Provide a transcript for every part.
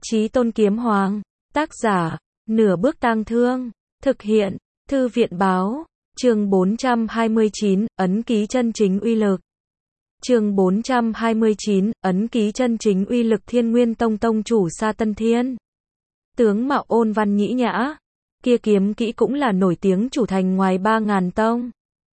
Chí Tôn Kiếm Hoàng, tác giả, Nửa Bước Tang Thương, thực hiện, Thư viện báo, chương 429, ấn ký chân chính uy lực. Chương 429, ấn ký chân chính uy lực. Thiên Nguyên Tông tông chủ Sa Tân Thiên. Tướng mạo ôn văn nhĩ nhã, kia kiếm kỹ cũng là nổi tiếng chủ thành ngoài 3.000 tông.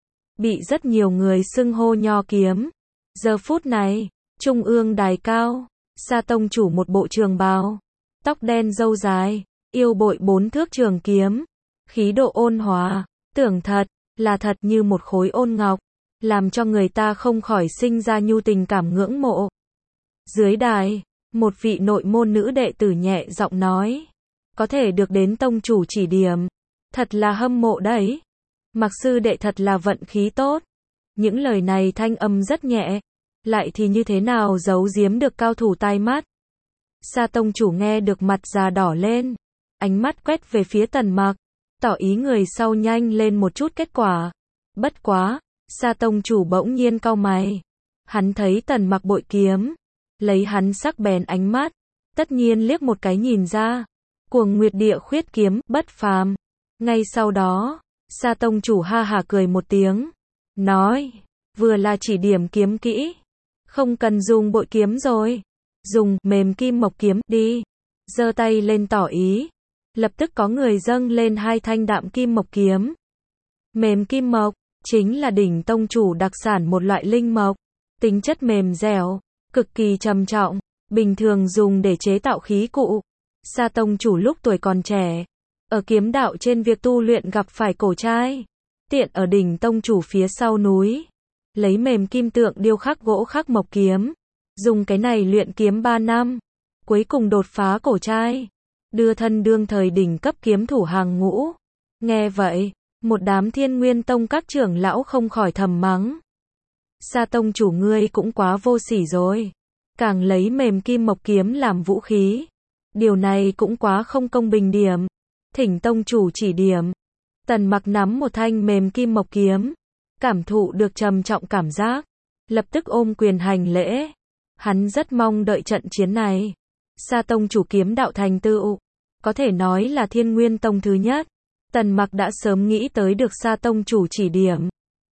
Bị rất nhiều người xưng hô nho kiếm. Giờ phút này, trung ương đài cao, Sa tông chủ một bộ trường bào, tóc đen râu dài, yêu bội 4 thước trường kiếm, khí độ ôn hòa, tưởng thật, là thật như một khối ôn ngọc, làm cho người ta không khỏi sinh ra nhu tình cảm ngưỡng mộ. Dưới đài, một vị nội môn nữ đệ tử nhẹ giọng nói, có thể được đến tông chủ chỉ điểm, thật là hâm mộ đấy. Mặc sư đệ thật là vận khí tốt. Những lời này thanh âm rất nhẹ, lại thì như thế nào giấu giếm được cao thủ tai mắt. Sa tông chủ nghe được mặt già đỏ lên, ánh mắt quét về phía Tần Mặc, tỏ ý người sau nhanh lên một chút kết quả. Bất quá, Sa tông chủ bỗng nhiên cau mày. Hắn thấy Tần Mặc bội kiếm, lấy hắn sắc bén ánh mắt, tất nhiên liếc một cái nhìn ra, Cuồng Nguyệt Địa Khuyết kiếm, bất phàm. Ngay sau đó, Sa tông chủ ha hả cười một tiếng, nói, vừa là chỉ điểm kiếm kỹ, không cần dùng bội kiếm rồi, dùng mềm kim mộc kiếm đi. Giơ tay lên tỏ ý, lập tức có người dâng lên 2 thanh đạm kim mộc kiếm. Mềm kim mộc chính là đỉnh tông chủ đặc sản một loại linh mộc, tính chất mềm dẻo, cực kỳ trầm trọng, bình thường dùng để chế tạo khí cụ. Sa tông chủ lúc tuổi còn trẻ, ở kiếm đạo trên việc tu luyện gặp phải cổ trai, tiện ở đỉnh tông chủ phía sau núi, lấy mềm kim tượng điêu khắc gỗ khắc mộc kiếm, dùng cái này luyện kiếm 3 năm, cuối cùng đột phá cổ trai, đưa thân đương thời đỉnh cấp kiếm thủ hàng ngũ. Nghe vậy, một đám Thiên Nguyên Tông các trưởng lão không khỏi thầm mắng, Sa tông chủ ngươi cũng quá vô sỉ rồi, càng lấy mềm kim mộc kiếm làm vũ khí, điều này cũng quá không công bình điểm. Thỉnh tông chủ chỉ điểm. Tần Mặc nắm một thanh mềm kim mộc kiếm, cảm thụ được trầm trọng cảm giác, lập tức ôm quyền hành lễ. Hắn rất mong đợi trận chiến này. Sa tông chủ kiếm đạo thành tựu, có thể nói là Thiên Nguyên Tông thứ nhất. Tần Mặc đã sớm nghĩ tới được Sa tông chủ chỉ điểm.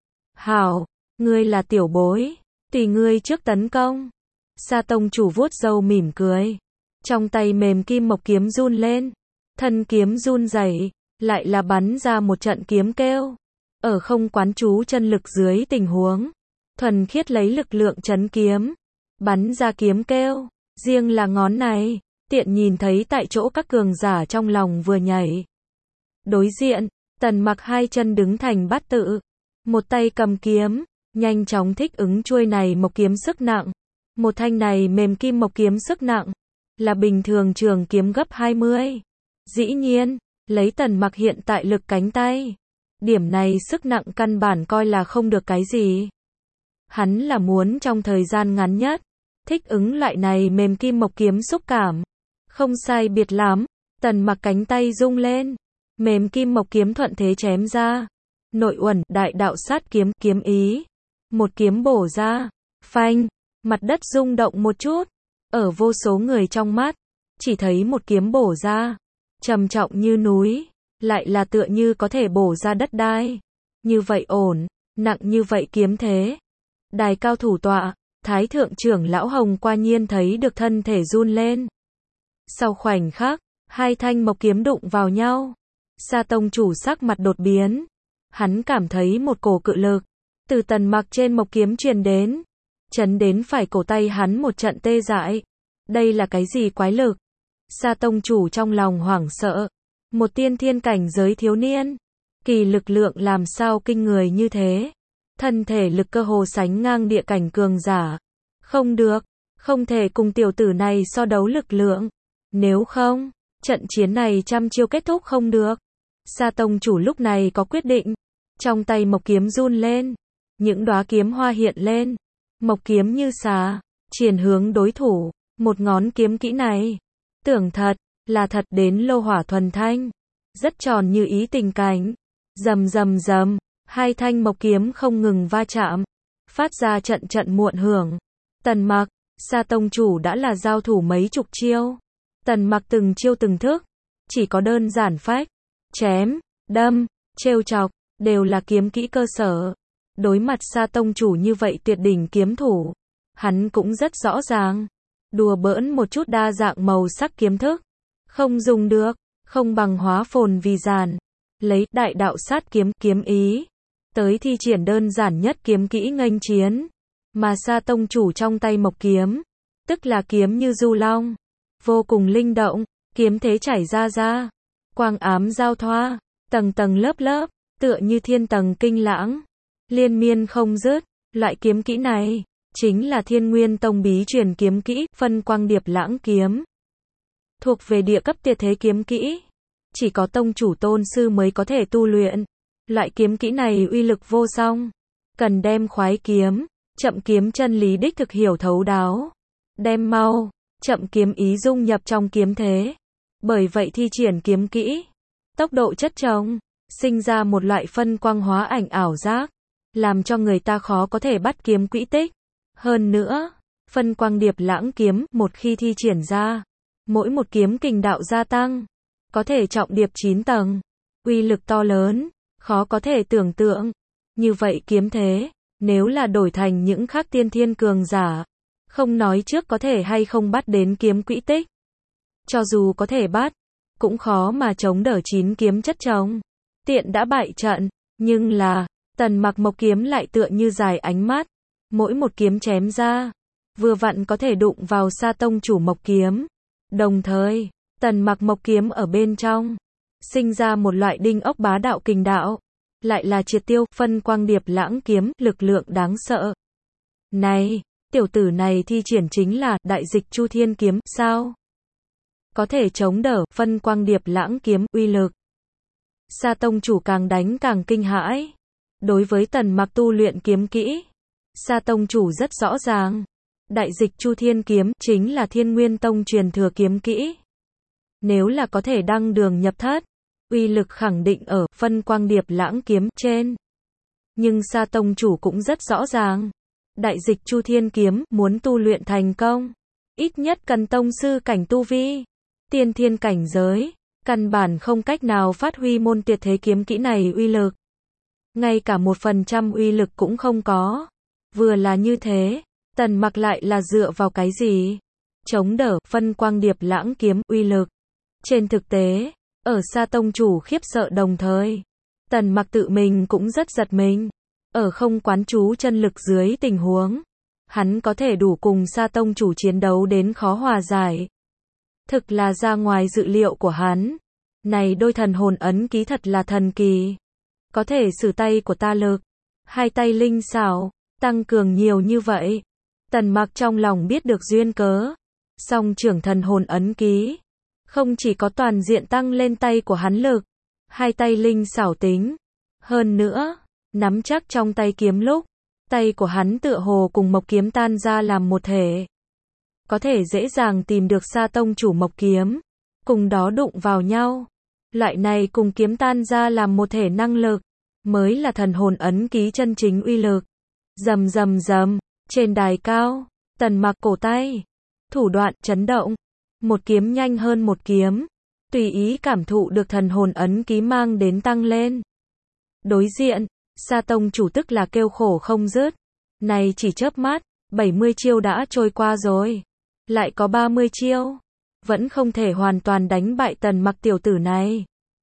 Hảo, ngươi là tiểu bối, tùy ngươi trước tấn công. Sa tông chủ vuốt râu mỉm cười, trong tay mềm kim mộc kiếm run lên, thân kiếm run rẩy, lại là bắn ra một trận kiếm kêu. Ở không quán chú chân lực dưới tình huống, thuần khiết lấy lực lượng chấn kiếm, bắn ra kiếm kêu, riêng là ngón này, tiện nhìn thấy tại chỗ các cường giả trong lòng vừa nhảy. Đối diện, Tần Mặc 2 chân đứng thành bát tự, một tay cầm kiếm, nhanh chóng thích ứng chuôi này mộc kiếm sức nặng. Một thanh này mềm kim mộc kiếm sức nặng, là bình thường trường kiếm gấp 20. Dĩ nhiên, lấy Tần Mặc hiện tại lực cánh tay, điểm này sức nặng căn bản coi là không được cái gì. Hắn là muốn trong thời gian ngắn nhất, thích ứng loại này mềm kim mộc kiếm xúc cảm. Không sai biệt lắm, Tần Mặc cánh tay rung lên, mềm kim mộc kiếm thuận thế chém ra. Nội uẩn, đại đạo sát kiếm, kiếm ý. Một kiếm bổ ra, phanh, mặt đất rung động một chút. Ở vô số người trong mắt, chỉ thấy một kiếm bổ ra, trầm trọng như núi, lại là tựa như có thể bổ ra đất đai. Như vậy ổn, nặng như vậy kiếm thế. Đài cao thủ tọa, Thái thượng trưởng lão Hồng Qua Nhiên thấy được thân thể run lên. Sau khoảnh khắc, 2 thanh mộc kiếm đụng vào nhau. Sa tông chủ sắc mặt đột biến. Hắn cảm thấy một cổ cự lực từ Tần Mặc trên mộc kiếm truyền đến, chấn đến phải cổ tay hắn một trận tê dại. Đây là cái gì quái lực? Sa tông chủ trong lòng hoảng sợ. Một tiên thiên cảnh giới thiếu niên, kỳ lực lượng làm sao kinh người như thế? Thân thể lực cơ hồ sánh ngang địa cảnh cường giả. Không được, không thể cùng tiểu tử này so đấu lực lượng. Nếu không, trận chiến này trăm chiêu kết thúc không được. Sa tông chủ lúc này có quyết định. Trong tay mộc kiếm run lên, những đóa kiếm hoa hiện lên, mộc kiếm như xà, triển hướng đối thủ. Một ngón kiếm kỹ này, tưởng thật, là thật đến lô hỏa thuần thanh, rất tròn như ý tình cảnh. Rầm rầm rầm, 2 thanh mộc kiếm không ngừng va chạm, phát ra trận trận muộn hưởng. Tần Mặc, Sa tông chủ đã là giao thủ mấy chục chiêu. Tần Mặc từng chiêu từng thức, chỉ có đơn giản phách, chém, đâm, trêu chọc, đều là kiếm kỹ cơ sở. Đối mặt Sa tông chủ như vậy tuyệt đỉnh kiếm thủ, hắn cũng rất rõ ràng, đùa bỡn một chút đa dạng màu sắc kiếm thức, không dùng được, không bằng hóa phồn vì giản, lấy đại đạo sát kiếm, kiếm ý, tới thi triển đơn giản nhất kiếm kỹ nghênh chiến. Mà Sa tông chủ trong tay mộc kiếm, tức là kiếm như du long, vô cùng linh động, kiếm thế chảy ra, quang ám giao thoa, tầng tầng lớp lớp, tựa như thiên tầng kinh lãng, liên miên không dứt. Loại kiếm kỹ này chính là Thiên Nguyên Tông bí truyền kiếm kỹ, Phân Quang Điệp Lãng kiếm. Thuộc về địa cấp tuyệt thế kiếm kỹ, chỉ có tông chủ tôn sư mới có thể tu luyện. Loại kiếm kỹ này uy lực vô song, cần đem khoái kiếm, chậm kiếm chân lý đích thực hiểu thấu đáo, đem mau, chậm kiếm ý dung nhập trong kiếm thế. Bởi vậy thi triển kiếm kỹ, tốc độ chất chồng, sinh ra một loại phân quang hóa ảnh ảo giác, làm cho người ta khó có thể bắt kiếm quỹ tích. Hơn nữa, Phân Quang Điệp Lãng kiếm, một khi thi triển ra, mỗi một kiếm kình đạo gia tăng, có thể trọng điệp 9 tầng, uy lực to lớn, khó có thể tưởng tượng. Như vậy kiếm thế, nếu là đổi thành những khác tiên thiên cường giả, không nói trước có thể hay không bắt đến kiếm quỹ tích, cho dù có thể bắt, cũng khó mà chống đỡ 9 kiếm chất chồng, tiện đã bại trận. Nhưng là, Tần Mặc mộc kiếm lại tựa như dài ánh mắt, mỗi một kiếm chém ra, vừa vặn có thể đụng vào Sa tông chủ mộc kiếm. Đồng thời, Tần Mặc mộc kiếm ở bên trong, sinh ra một loại đinh ốc bá đạo kình đạo, lại là triệt tiêu Phân Quang Điệp Lãng kiếm, lực lượng đáng sợ. Này, tiểu tử này thi triển chính là Đại Dịch Chu Thiên kiếm, sao? Có thể chống đỡ Phân Quang Điệp Lãng kiếm uy lực. Sa tông chủ càng đánh càng kinh hãi. Đối với Tần Mặc tu luyện kiếm kỹ, Sa tông chủ rất rõ ràng. Đại Dịch Chu Thiên kiếm chính là Thiên Nguyên Tông truyền thừa kiếm kỹ. Nếu là có thể đăng đường nhập thất, uy lực khẳng định ở Phân Quang Điệp Lãng kiếm trên. Nhưng Sa tông chủ cũng rất rõ ràng, Đại Dịch Chu Thiên kiếm muốn tu luyện thành công, ít nhất cần tông sư cảnh tu vi, tiên thiên cảnh giới, căn bản không cách nào phát huy môn tuyệt thế kiếm kỹ này uy lực. Ngay cả 1% uy lực cũng không có. Vừa là như thế, Tần Mặc lại là dựa vào cái gì chống đỡ Phân Quang Điệp Lãng kiếm uy lực? Trên thực tế, ở Sa tông chủ khiếp sợ đồng thời, Tần Mặc tự mình cũng rất giật mình. Ở không quán chú chân lực dưới tình huống, hắn có thể đủ cùng Sa tông chủ chiến đấu đến khó hòa giải. Thực là ra ngoài dự liệu của hắn. Này đôi thần hồn ấn ký thật là thần kỳ. Có thể sử tay của ta lực, hai tay linh xảo, tăng cường nhiều như vậy. Tần Mặc trong lòng biết được duyên cớ. Song trưởng thần hồn ấn ký, không chỉ có toàn diện tăng lên tay của hắn lực, hai tay linh xảo tính. Hơn nữa, nắm chắc trong tay kiếm lúc, tay của hắn tựa hồ cùng mộc kiếm tan ra làm một thể. Có thể dễ dàng tìm được Sa tông chủ mộc kiếm, cùng đó đụng vào nhau. Loại này cùng kiếm tan ra làm một thể năng lực, mới là thần hồn ấn ký chân chính uy lực. Rầm rầm rầm, trên đài cao, Tần Mặc cổ tay, thủ đoạn chấn động, một kiếm nhanh hơn một kiếm, tùy ý cảm thụ được thần hồn ấn ký mang đến tăng lên. Đối diện, Sa tông chủ tức là kêu khổ không dứt. Này chỉ chớp mắt, 70 chiêu đã trôi qua rồi, lại có 30 chiêu, vẫn không thể hoàn toàn đánh bại Tần Mặc tiểu tử này.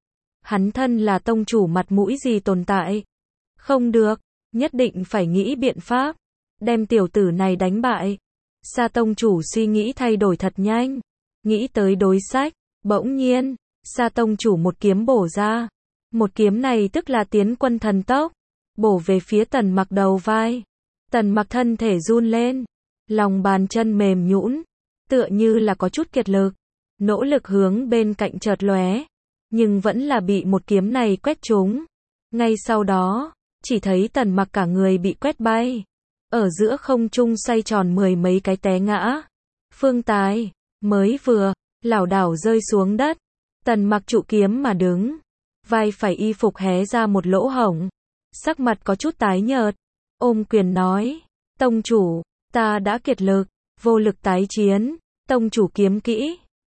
Hắn thân là tông chủ mặt mũi gì tồn tại? Không được, nhất định phải nghĩ biện pháp, đem tiểu tử này đánh bại. Sa tông chủ suy nghĩ thay đổi thật nhanh, nghĩ tới đối sách, bỗng nhiên, Sa tông chủ một kiếm bổ ra. Một kiếm này tức là tiến quân thần tốc, bổ về phía Tần Mặc đầu vai. Tần Mặc thân thể run lên, lòng bàn chân mềm nhũn, tựa như là có chút kiệt lực, nỗ lực hướng bên cạnh chợt lóe, nhưng vẫn là bị một kiếm này quét trúng. Ngay sau đó, chỉ thấy Tần Mặc cả người bị quét bay, ở giữa không trung xoay tròn mười mấy cái té ngã. Phương Tài mới vừa lảo đảo rơi xuống đất, Tần Mặc trụ kiếm mà đứng, vai phải y phục hé ra một lỗ hổng, sắc mặt có chút tái nhợt, ôm quyền nói: "Tông chủ, ta đã kiệt lực, vô lực tái chiến, tông chủ kiếm kỹ,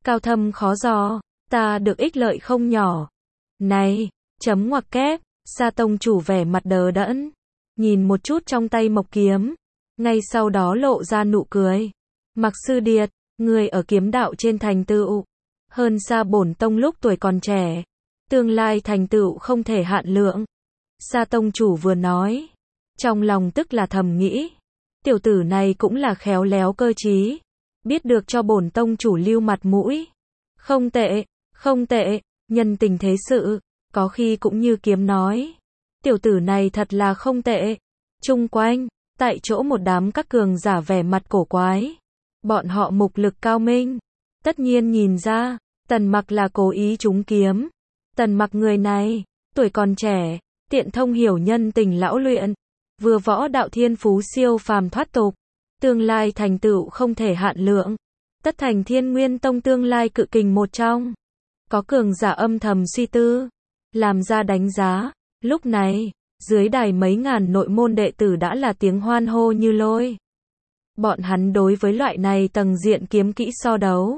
cao thâm khó dò, ta được ích lợi không nhỏ. Này, chấm ngoặc kép, Sa tông chủ vẻ mặt đờ đẫn, nhìn một chút trong tay mộc kiếm, ngay sau đó lộ ra nụ cười. Mặc Sư Điệt, người ở kiếm đạo trên thành tựu, hơn xa bổn tông lúc tuổi còn trẻ, tương lai thành tựu không thể hạn lượng. Sa tông chủ vừa nói, trong lòng tức là thầm nghĩ, tiểu tử này cũng là khéo léo cơ trí, biết được cho bổn tông chủ lưu mặt mũi. Không tệ, không tệ, nhân tình thế sự, có khi cũng như kiếm nói. Tiểu tử này thật là không tệ. Chung quanh, tại chỗ một đám các cường giả vẻ mặt cổ quái. Bọn họ mục lực cao minh. Tất nhiên nhìn ra, Tần Mặc là cố ý trúng kiếm. Tần Mặc người này, tuổi còn trẻ, tiện thông hiểu nhân tình lão luyện. Vừa võ đạo thiên phú siêu phàm thoát tục. Tương lai thành tựu không thể hạn lượng. Tất thành Thiên Nguyên Tông tương lai cự kình một trong. Có cường giả âm thầm suy tư, làm ra đánh giá. Lúc này, dưới đài mấy ngàn nội môn đệ tử đã là tiếng hoan hô như lôi. Bọn hắn đối với loại này tầng diện kiếm kỹ so đấu,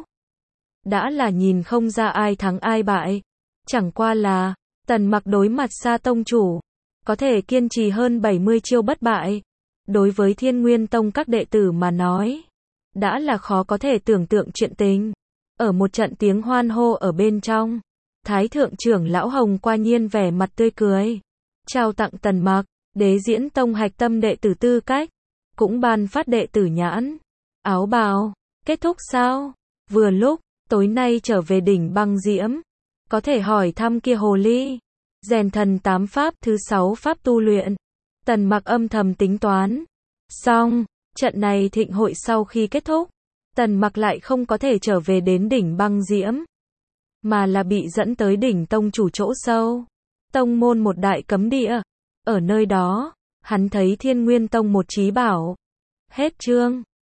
đã là nhìn không ra ai thắng ai bại. Chẳng qua là, Tần Mặc đối mặt Sa tông chủ, có thể kiên trì hơn 70 chiêu bất bại. Đối với Thiên Nguyên Tông các đệ tử mà nói, đã là khó có thể tưởng tượng chuyện tình. Ở một trận tiếng hoan hô ở bên trong, Thái thượng trưởng lão Hồng Qua Nhiên vẻ mặt tươi cười, trao tặng Tần Mặc Đế Diễn Tông hạch tâm đệ tử tư cách, cũng ban phát đệ tử nhãn, áo bào. Kết thúc sao? Vừa lúc, tối nay trở về đỉnh Băng Diễm, có thể hỏi thăm kia hồ ly. Rèn thần 8 pháp thứ 6 pháp tu luyện. Tần Mặc âm thầm tính toán. Xong, trận này thịnh hội sau khi kết thúc, Tần Mặc lại không có thể trở về đến đỉnh Băng Diễm, mà là bị dẫn tới đỉnh tông chủ chỗ sâu. Tông môn một đại cấm địa. Ở nơi đó, hắn thấy Thiên Nguyên Tông một trí bảo. Hết chương.